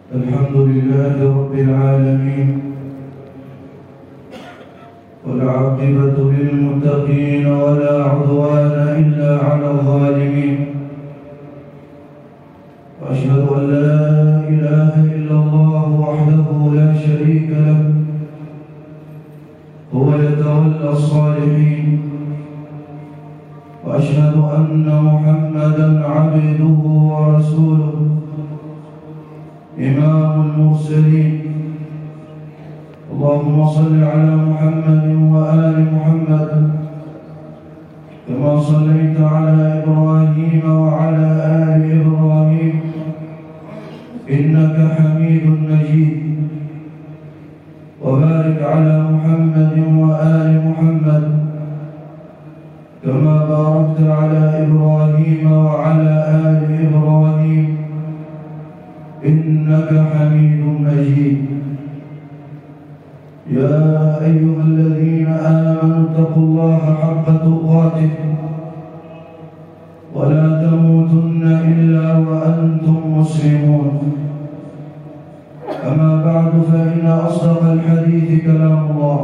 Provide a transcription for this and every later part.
الحمد لله رب العالمين، والعاقبة للمتقين ولا عدوان إلا على الظالمين. وأشهد أن لا إله إلا الله وحده لا شريك له، هو يتولى الصالحين. وأشهد أن محمدًا عبده ورسوله، إمام المرسلين. اللهم صل على محمد وآل محمد كما صليت على إبراهيم وعلى آل إبراهيم إنك حميد مجيد. وبارك على محمد وآل محمد كما باركت على إبراهيم وعلى آل إبراهيم إنك حميد مجيد. يا أيها الذين آمنوا اتقوا الله حق تقاته ولا تموتن إلا وأنتم مسلمون. أما بعد، فإن أصدق الحديث كلام الله،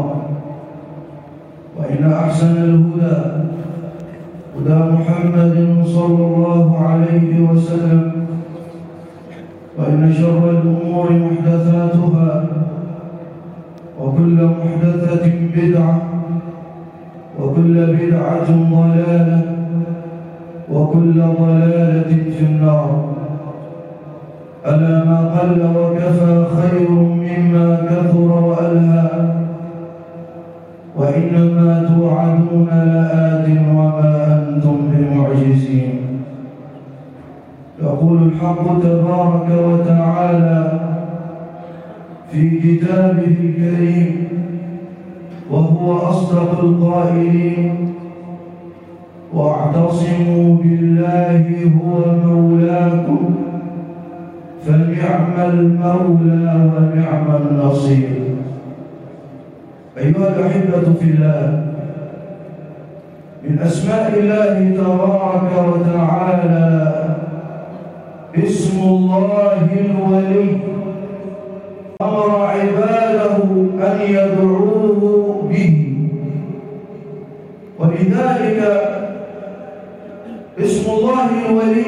وإن أحسن الهدى هدى محمد صلى الله عليه وسلم، وإن شر الأمور محدثاتها، وكل محدثة بدعة، وكل بدعة ضلالة، وكل ضلالة في النار. ألا ما قل وكفى خير مما كثر وألهى، وإنما توعدون لآت وما أنتم بمعجزين. يقول الحق تبارك وتعالى في كتابه الكريم وهو أصدق القائلين: واعتصموا بالله هو مولاكم فنعم المولى ونعم النصير. أيها الأحبة في الله، من أسماء الله تبارك وتعالى اسم الله الولي، أمر عباده أن يدعوه به، ولذلك اسم الله الولي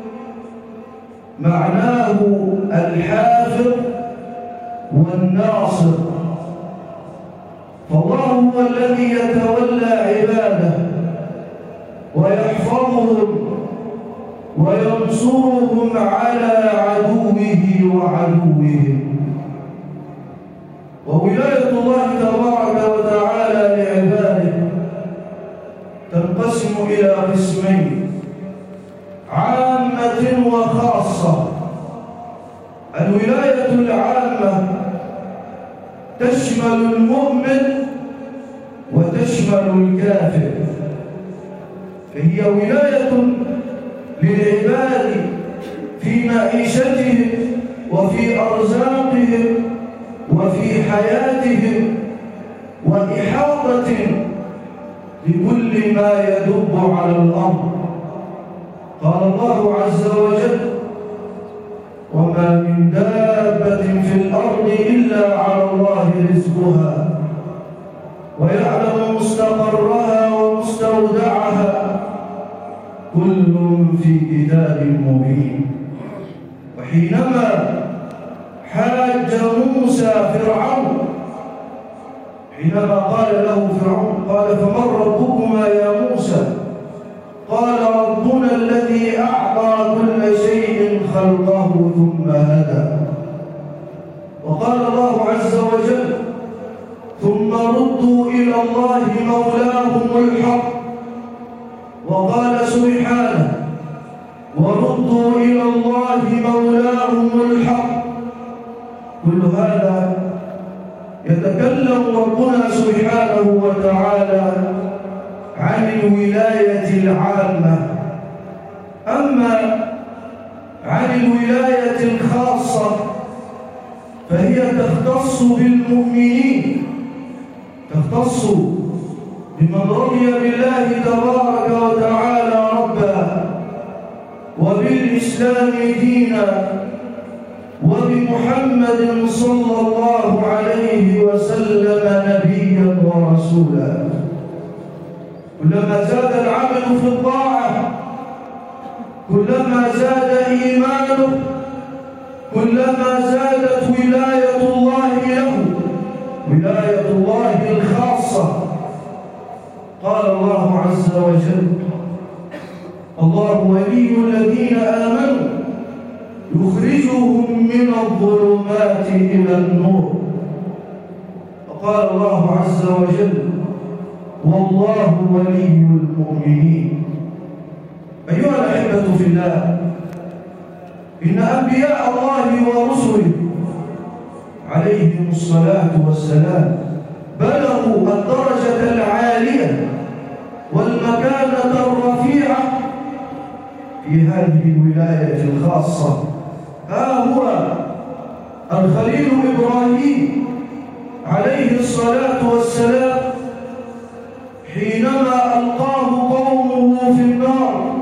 معناه الحافظ والناصر. فالله هو الذي يتولى عباده ويحفظهم وينصرهم على عدوه وعدوهم. وولاية الله تبارك وتعالى لعباده تنقسم إلى قسمين: عامة وخاصة. الولاية العامة تشمل المؤمن وتشمل الكافر، فهي ولاية للعباد في معيشتهم وفي أرزاقهم وفي حياتهم، وإحاطة لكل ما يدب على الأرض. قال الله عز وجل: وما من دابة في الأرض إلا على الله رزقها ويعلم مستقرها ومستودعها كل في كتاب مبين. وحينما حاج موسى فرعون، حينما قال له فرعون، قال: فمن ربكما يا موسى؟ قال: ربنا الذي أعطى كل شيء خلقه ثم هدى. وقال الله عز وجل: ثم ردوا إلى الله مولاهم الحق. وقال سبحانه: وردوا إلى الله مولاهم الحق. كل هذا يتكلم ربنا سبحانه وتعالى عن الولاية العامة. أما عن الولاية الخاصة فهي تختص بالمؤمنين، تختص بمن رضي بالله تبارك وتعالى ربا وبالإسلام دينا وبمحمد صلى الله عليه وسلم نبيا ورسولا. كلما زاد العمل في الطاعة كلما زاد إيمانه، كلما زادت ولاية الله له، ولاية الله الخاصة. قال الله عز وجل: الله ولي الذين آمنوا يخرجهم من الظلمات إلى النور. وقال الله عز وجل: والله ولي المؤمنين. أيها الأحبة في الله، إن أنبياء الله ورسله عليهم الصلاة والسلام بلغوا الدرجة العالية والمكانة الرفيعة في هذه الولاية الخاصة. ها هو الخليل إبراهيم عليه الصلاة والسلام حينما ألقاه قومه في النار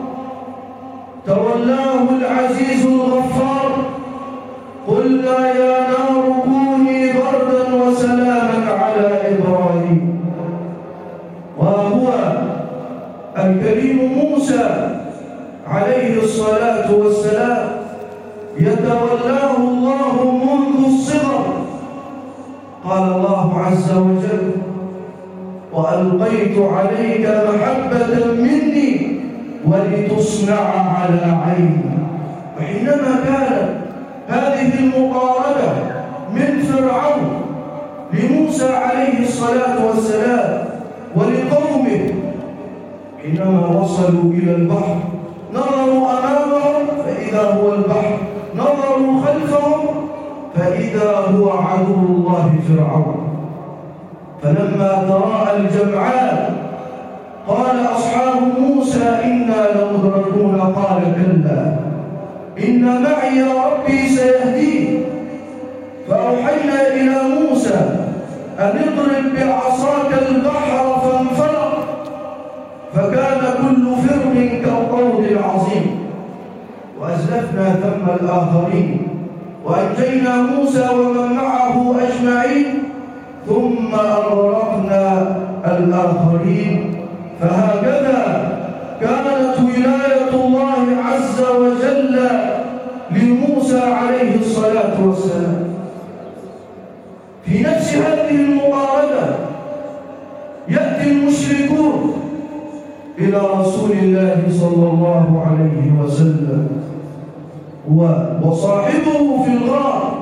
تولاه العزيز الغفار: قلنا يا نار كوني بردا وسلاما على إبراهيم. وهو الكريم موسى عليه الصلاة والسلام يتولاه الله منذ الصغر. قال الله عز وجل: وألقيت عليك محبة مني ولتصنع على عيني. وحينما كانت هذه المقاربة من فرعون لموسى عليه الصلاة والسلام ولقومه، حينما وصلوا إلى البحر نظروا أمامهم فإذا هو البحر، نظروا خلفهم فإذا هو عدو الله فرعون. فلما تراءى الجمعان قال أصحاب موسى: إنا لمدركون. قال: كلا إن معي ربي سيهدين. فأوحينا إلى موسى أن اضرب بعصاك البحر فانفلق فكان كل فرق كالطود العظيم، وأزلفنا ثم الآخرين وأنجينا موسى ومن معه أجمعين ثم أغرقنا الآخرين. فهكذا كانت ولاية الله عز وجل لموسى عليه الصلاة والسلام. في نفس هذه المقارنة يأتي المشركون إلى رسول الله صلى الله عليه وسلم وصاحبه في الغار،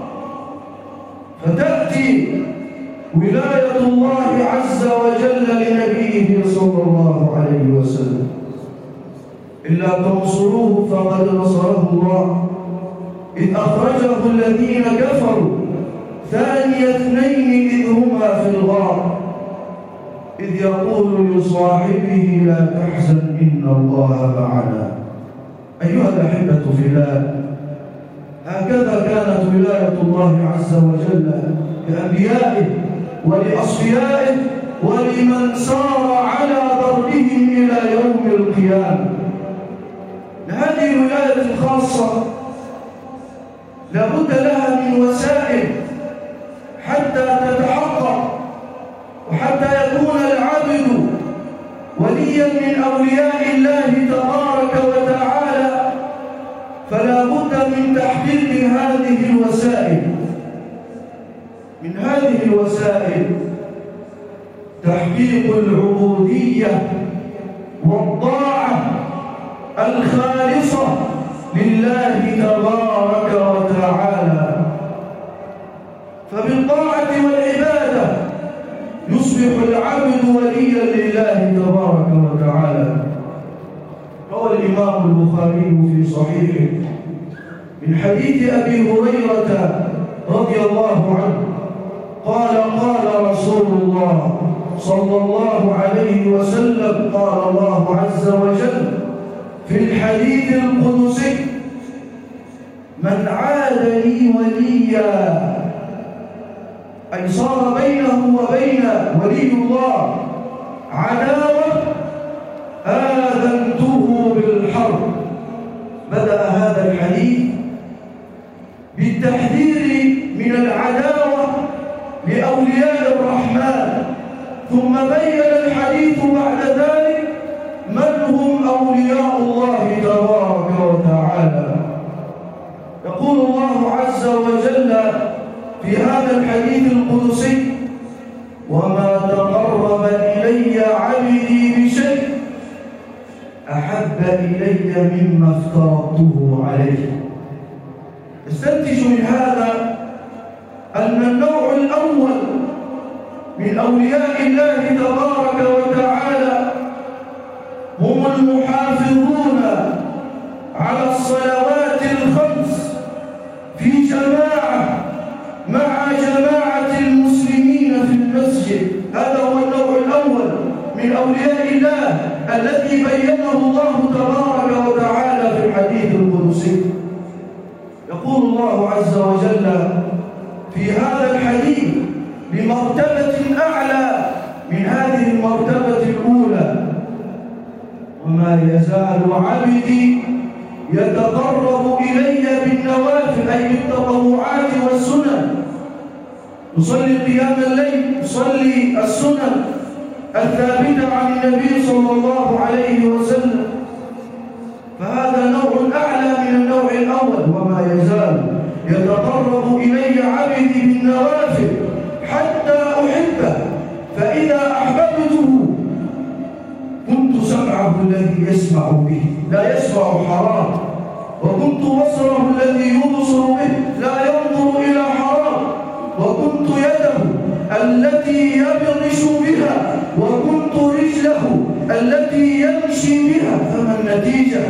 فتأتي ولاية الله عز وجل لنبيه صلى الله عليه وسلم: إلا تنصروه فقد نصره الله إذ أخرجه الذين كفروا ثاني اثنين إذ هما في الغار إذ يقول لصاحبه لا تحزن إن الله معنا. أيها الأحبة في الله، هكذا كانت ولاية الله عز وجل لأنبيائه ولأصفيائه ولمن سار على دربهم إلى يوم القيامة. هذه الولاية الخاصة لابد لها من وسائل حتى تتحقق وحتى يكون العبد وليا من أولياء الله تبارك وتعالى. فلا بد من تحقيق هذه الوسائل. من هذه الوسائل تحقيق العبودية والطاعة الخالصة لله تبارك وتعالى. فبالطاعة والعبادة يصبح العبد وليا لله تبارك وتعالى. روى الإمام البخاري في صحيحه من حديث أبي هريرة رضي الله عنه قال: قال رسول الله صلى الله عليه وسلم: قال الله عز وجل في الحديث القدسي: من عاد لي وليا، أي صار بينه وبين ولي الله عداوة، آذنته بالحرب. بدأ هذا الحديث بالتحذير من العداوة لأولياء الرحمن، ثم بين الحديث بعد ذلك من هم أولياء الله تبارك وتعالى. يقول الله عز وجل في هذا الحديث القدسي: وما تقرب إلي عبدي بشيء أحب إلي مما افترضته عليه. استنتج من هذا أن النوع الأول من أولياء الله تبارك وتعالى هم المحافظون على الصلوات الخمس في جماعة مع جماعة المسلمين في المسجد. هذا هو النوع الأول من أولياء الله الذي بينه الله تبارك وتعالى في الحديث القدسي. يقول الله عز وجل في هذا الحديث بمرتبة أعلى من هذه المرتبة الأولى: وما يزال عبدي يتقرب إلي بالنوافل، أي بالتطوعات والسنن، يصلي قيام الليل، يصلي السنن الثابتة عن النبي صلى الله عليه وسلم. فهذا نوع أعلى من النوع الأول: وما يزال يتقرب إلي عبدي بالنوافل حتى أحبه، فإذا أحببته كنت سمعه الذي يسمع به لا يسمع حرام، وكنت بصره الذي يبصر به لا ينظر إلى حرام، وكنت يده التي يبطش بها، وكنت رجله التي يمشي بها. فما النتيجة؟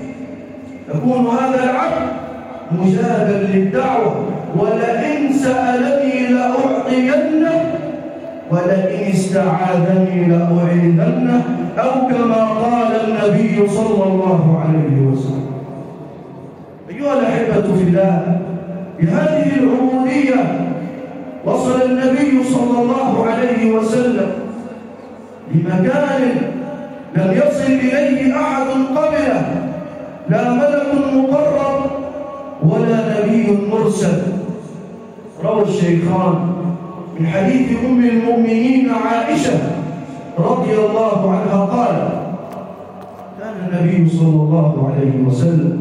يكون هذا العبد مجابا للدعوة: ولئن سألني لأعطينه ولئن استعاذني لأعيذنه، أو كما قال النبي صلى الله عليه وسلم. أيها الأحبة في الله، بهذه العبودية وصل النبي صلى الله عليه وسلم لمكان لم يصل إليه أحد قبله، لا ملك مقرب ولا نبي مرسل. روى الشيخان من حديث أم المؤمنين عائشة رضي الله عنها قال: كان النبي صلى الله عليه وسلم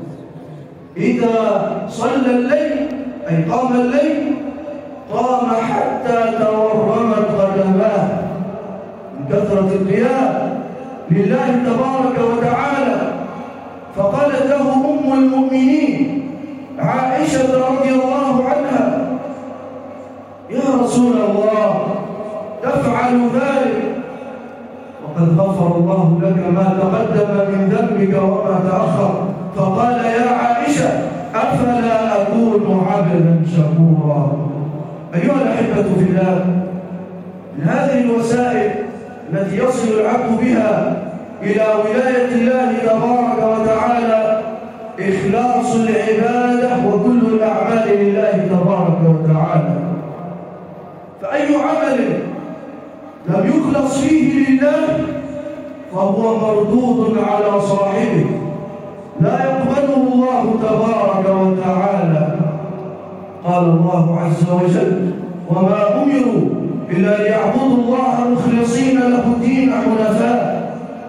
إذا صلى الليل، أي قام الليل، قام حتى تورمت قدماه من كثرة القيام لله تبارك وتعالى. فقالت له أم المؤمنين عائشة رضي الله عنها: يا رسول الله، تفعل ذلك وقد غفر الله لك ما تقدم من ذنبك وما تأخر. فقال: يا عائشة، أفلا أكون عبدا شكورا. أيها الأحبة في الله، من هذه الوسائل التي يصل العبد بها إلى ولاية الله تبارك وتعالى إخلاص العبادة وكل الأعمال لله تبارك وتعالى. فأي عمل لم يخلص فيه لله فهو مردود على صاحبه، لا يقبله الله تبارك وتعالى. قال الله عز وجل: وما أمروا إلا ليعبدوا الله مخلصين له الدين حنفاء.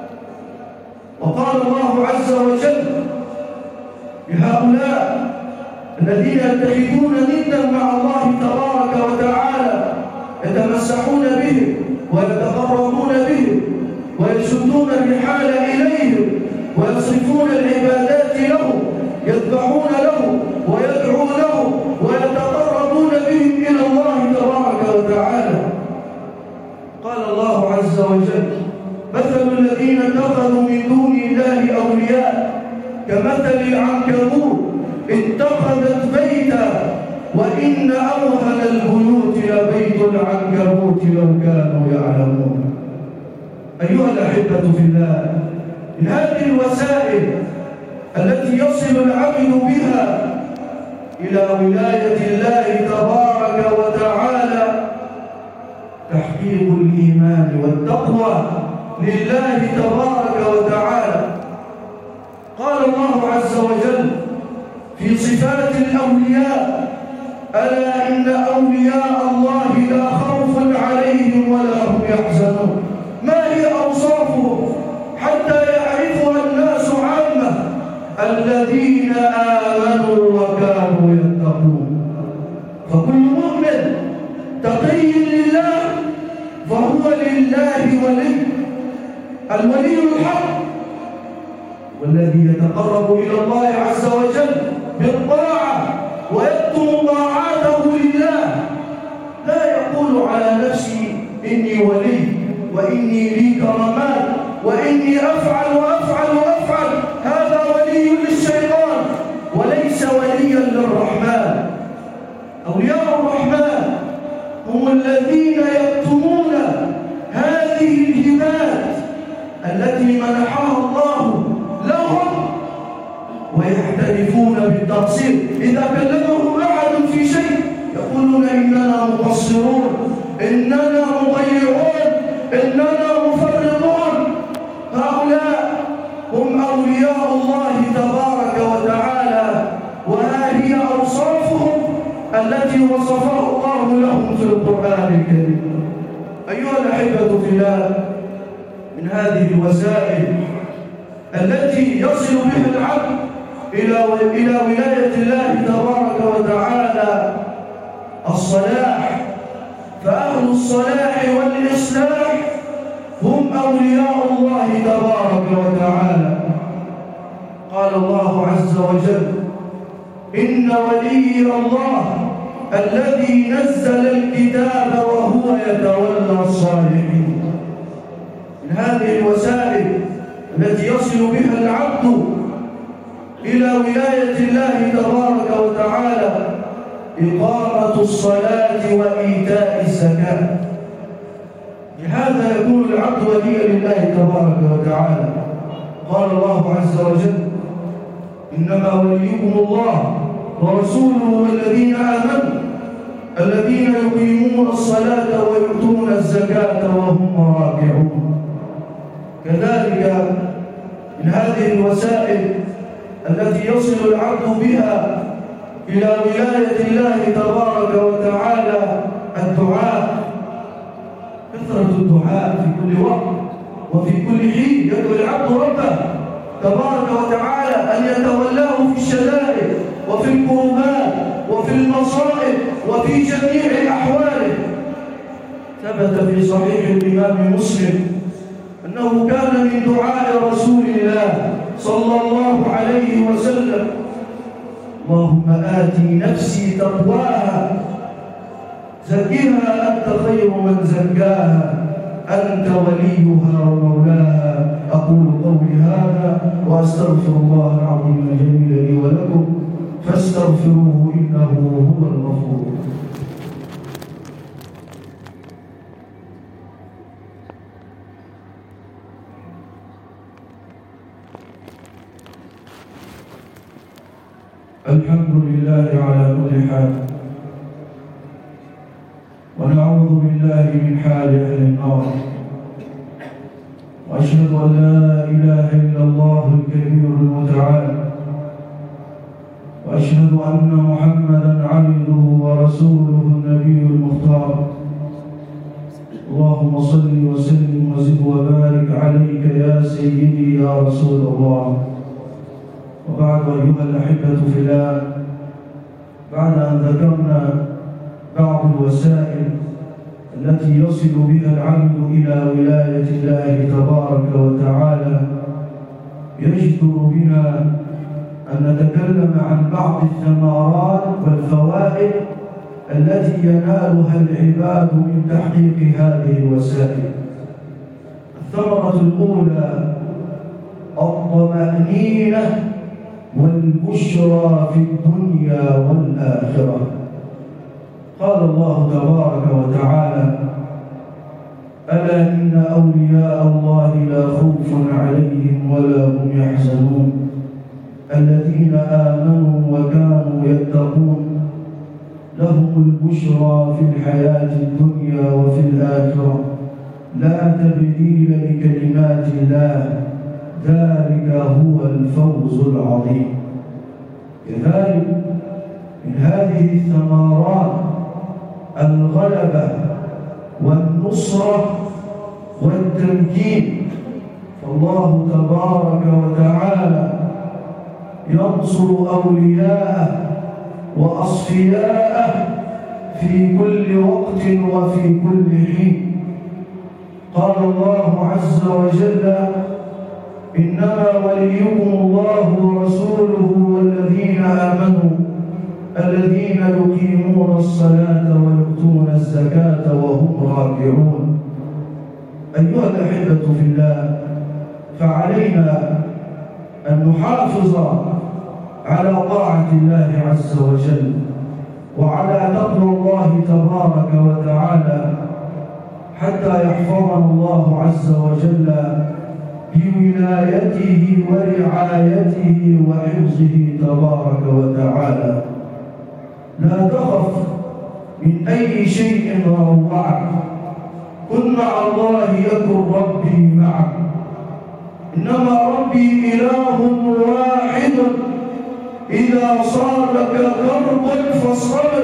وقال الله عز وجل لهؤلاء الذين يتخذون ندا مع الله تبارك وتعالى يتمسحون به ويتقربون به ويشدون الرحال إليهم ويصرفون العبادات له، يذبحون له ويدعو له ويتقربون بهم إلى الله تبارك وتعالى. قال الله عز وجل: مثل الذين اتخذوا من دون الله أولياء كمثل العنكبوت اتخذت بيتا وإن أوهن البيوت لبيت العنكبوت لو كانوا يعلمون. أيها الأحبة في الله، من هذه الوسائل التي يصل العبد بها إلى ولاية الله تبارك وتعالى تحقيق الإيمان والتقوى لله تبارك وتعالى. قال الله عز وجل في صفات الأولياء: ألا إن أولياء الله لا خوف عليهم ولا هم يحزنون. ما هي أوصافهم حتى يعرفها الناس عامة؟ الذين آمنوا وكانوا يتقون. فكل مؤمن تقي لله فهو لله ولي. الولي الحق والذي يتقرب إلى الله عز وجل بالطاعة ويكتم طاعاته لله، لا يقول على نفسه إني ولي وإني لي كرامات وإني أفعل وأفعل وأفعل. هذا ولي للشيطان وليس وليا للرحمن. أولياء الرحمن هم الذين يكتمون هذه الهبات التي منحها الله لهم ويحترفون بالتقصير. إذا كلمهم أحد في شيء يقولون إننا مقصرون، إننا مضيعون، إننا مفرطون. هؤلاء هم أولياء الله تبارك وتعالى، وها هي أوصافهم التي وصفها الله لهم في القرآن الكريم. أيها الأحبة في الله، من هذه الوسائل التي يصل بها العبد إلى ولاية الله تبارك وتعالى الصلاح. فأهل الصلاح والإصلاح هم أولياء الله تبارك وتعالى. قال الله عز وجل: إن ولي الله الذي نزل الكتاب وهو يتولى الصالحين. من هذه الوسائل التي يصل بها العبد إلى ولاية الله تبارك وتعالى إقامة الصلاة وإيتاء الزكاة. بهذا يكون العبد وليا لله تبارك وتعالى. قال الله عز وجل: إنما وليكم الله ورسوله والذين آمنوا الذين يقيمون الصلاة ويؤتون الزكاة وهم راكعون. كذلك من هذه الوسائل التي يصل العبد بها إلى ولاية الله تبارك وتعالى الدعاء. كثرة الدعاء في كل وقت وفي كل حين. يدعو العبد ربه تبارك وتعالى أن يتولاه في الشدائد وفي الكربات وفي المصائب وفي جميع أحواله. ثبت في صحيح الإمام مسلم أنه كان من دعاء رسول الله صلى الله عليه وسلم: اللهم آتي نفسي تقواها زكها أنت خير من زكاها أنت وليها ومولاها. أقول قولي هذا وأستغفر الله العظيم الجليل لي ولكم فاستغفروه إنه هو الغفور. الحمد لله على كل حال، ونعوذ بالله من حال أهل النار، وأشهد أن لا إله إلا الله الكبير المتعال، وأشهد أن محمدًا عبده ورسوله النبي المختار. اللهم صل وسلم وزد وبارك عليك يا سيدي يا رسول الله. وبعد أيها الأحبة في الله، بعد أن ذكرنا بعض الوسائل التي يصل بها العبد إلى ولاية الله تبارك وتعالى، يجدر بنا أن نتكلم عن بعض الثمرات والفوائد التي ينالها العباد من تحقيق هذه الوسائل. الثمرة الأولى الطمأنينة والبشرى في الدنيا والآخرة. قال الله تبارك وتعالى: ألا إن أولياء الله لا خوف عليهم ولا هم يحزنون الذين آمنوا وكانوا يتقون لهم البشرى في الحياة الدنيا وفي الآخرة لا تبديل لكلمات الله ذلك هو الفوز العظيم. كذلك من هذه الثمرات الغلبة والنصرة والتمكين، فالله تبارك وتعالى ينصر أولياءه وأصفياءه في كل وقت وفي كل حين. قال الله عز وجل: إنما وليكم الله ورسوله والذين آمنوا الذين يقيمون الصلاة ويؤتون الزكاة وهم راكعون. أيها الأحبة في الله، فعلينا أن نحافظ على طاعة الله عز وجل وعلى تقوى الله تبارك وتعالى حتى يحفظنا الله عز وجل بولايته ورعايته وحفظه تبارك وتعالى. لا تخف من أي شيء روعك، كن مع الله يكن ربي معك. إنما ربي إله واحد، إذا صابك كرب فاصبر،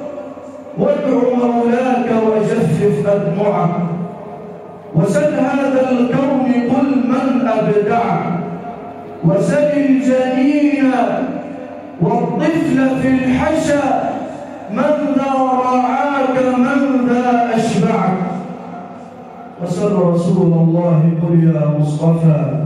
وادع مولاك وجفف أدمعك، وسل هذا الكون قل من أبدعك، وسل الجنين والطفل في الحشا من ذا رعاك من ذا أشبعك، وسل رسول الله قل يا مصطفى،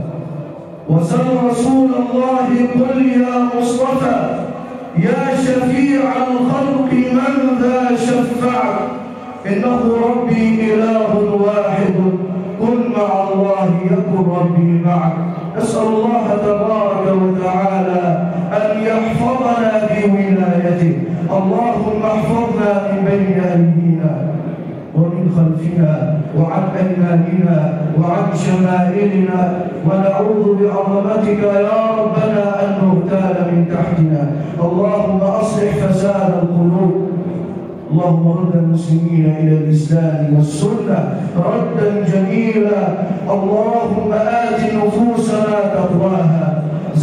وسل رسول الله قل يا مصطفى، يا شفيع الخلق من ذا شفعك، إنه ربي إله واحد، كن مع الله يكن ربي معك. نسأل الله تبارك وتعالى أن يحفظنا بولايته. اللهم احفظنا من بين أيدينا ومن خلفنا وعن أيماننا وعن شمائلنا، ونعوذ بعظمتك يا ربنا أن نغتال من تحتنا. اللهم أصلح فساد القلوب، اللهم رد المسلمين إلى الإسلام والسنة ردا جميلا. اللهم آت نفوسنا تقواها،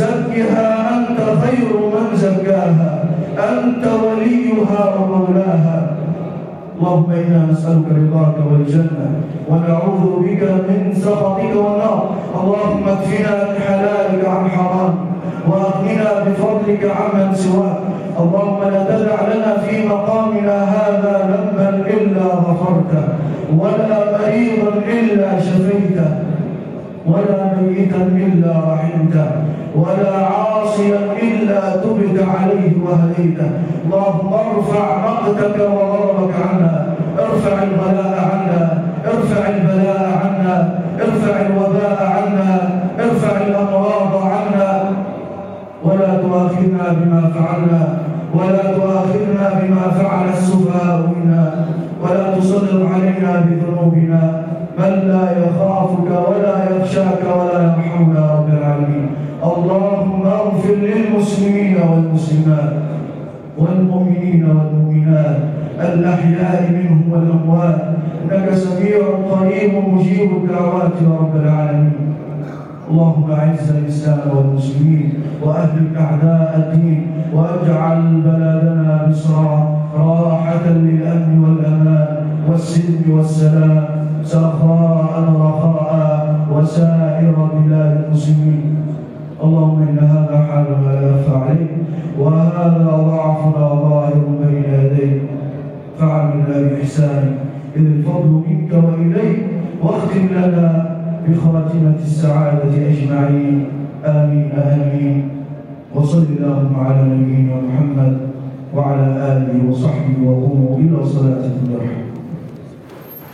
زكها أنت خير من زكاها، أنت وليها ومولاها. اللهم إنا نسألك رضاك والجنة ونعوذ بك من سخطك والنار. اللهم اكفنا بحلالك عن حرام، وأغننا بفضلك عمن سواك. اللهم لا تدع لنا في مقامنا هذا ذنبا إلا غفرته، ولا مريضا إلا شفيته، ولا ميتا إلا رحمته، ولا عاصيا إلا تبت عليه وهديته. اللهم ارفع مقتك وغضبك عنا، ارفع البلاء عنا، ارفع البلاء عنا، ارفع الوباء عنا، ارفع الأمراض عنا، ولا تؤاخذنا بما فعلنا، ولا تؤاخذنا بما فعل السفهاء منا، ولا تسلط علينا بذنوبنا من لا يخافك ولا يخشاك ولا يرحمنا يا رب العالمين. اللهم اغفر للمسلمين والمسلمات والمؤمنين والمؤمنات الأحياء منهم والأموات، إنك سميع قريب مجيب الدعوات يا رب العالمين. اللهم أعز الإسلام والمسلمين وأهلك أعداء الدين، واجعل بلدنا مصر راحة للأمن والأمان والسلم والسلام، سخاء رخاء وسائر بلاد المسلمين. اللهم إن هذا حالنا لا يخفى عليك، وهذا ضعفنا ظاهر بين يديك، فعلنا بإحسانك إذ الفضل منك وإليك، واختم لنا بخاتمة السعادة أجمعين. آمين آمين. وصل اللهم على نبينا محمد وعلى آله وصحبه، وقوموا إلى صلاتكم.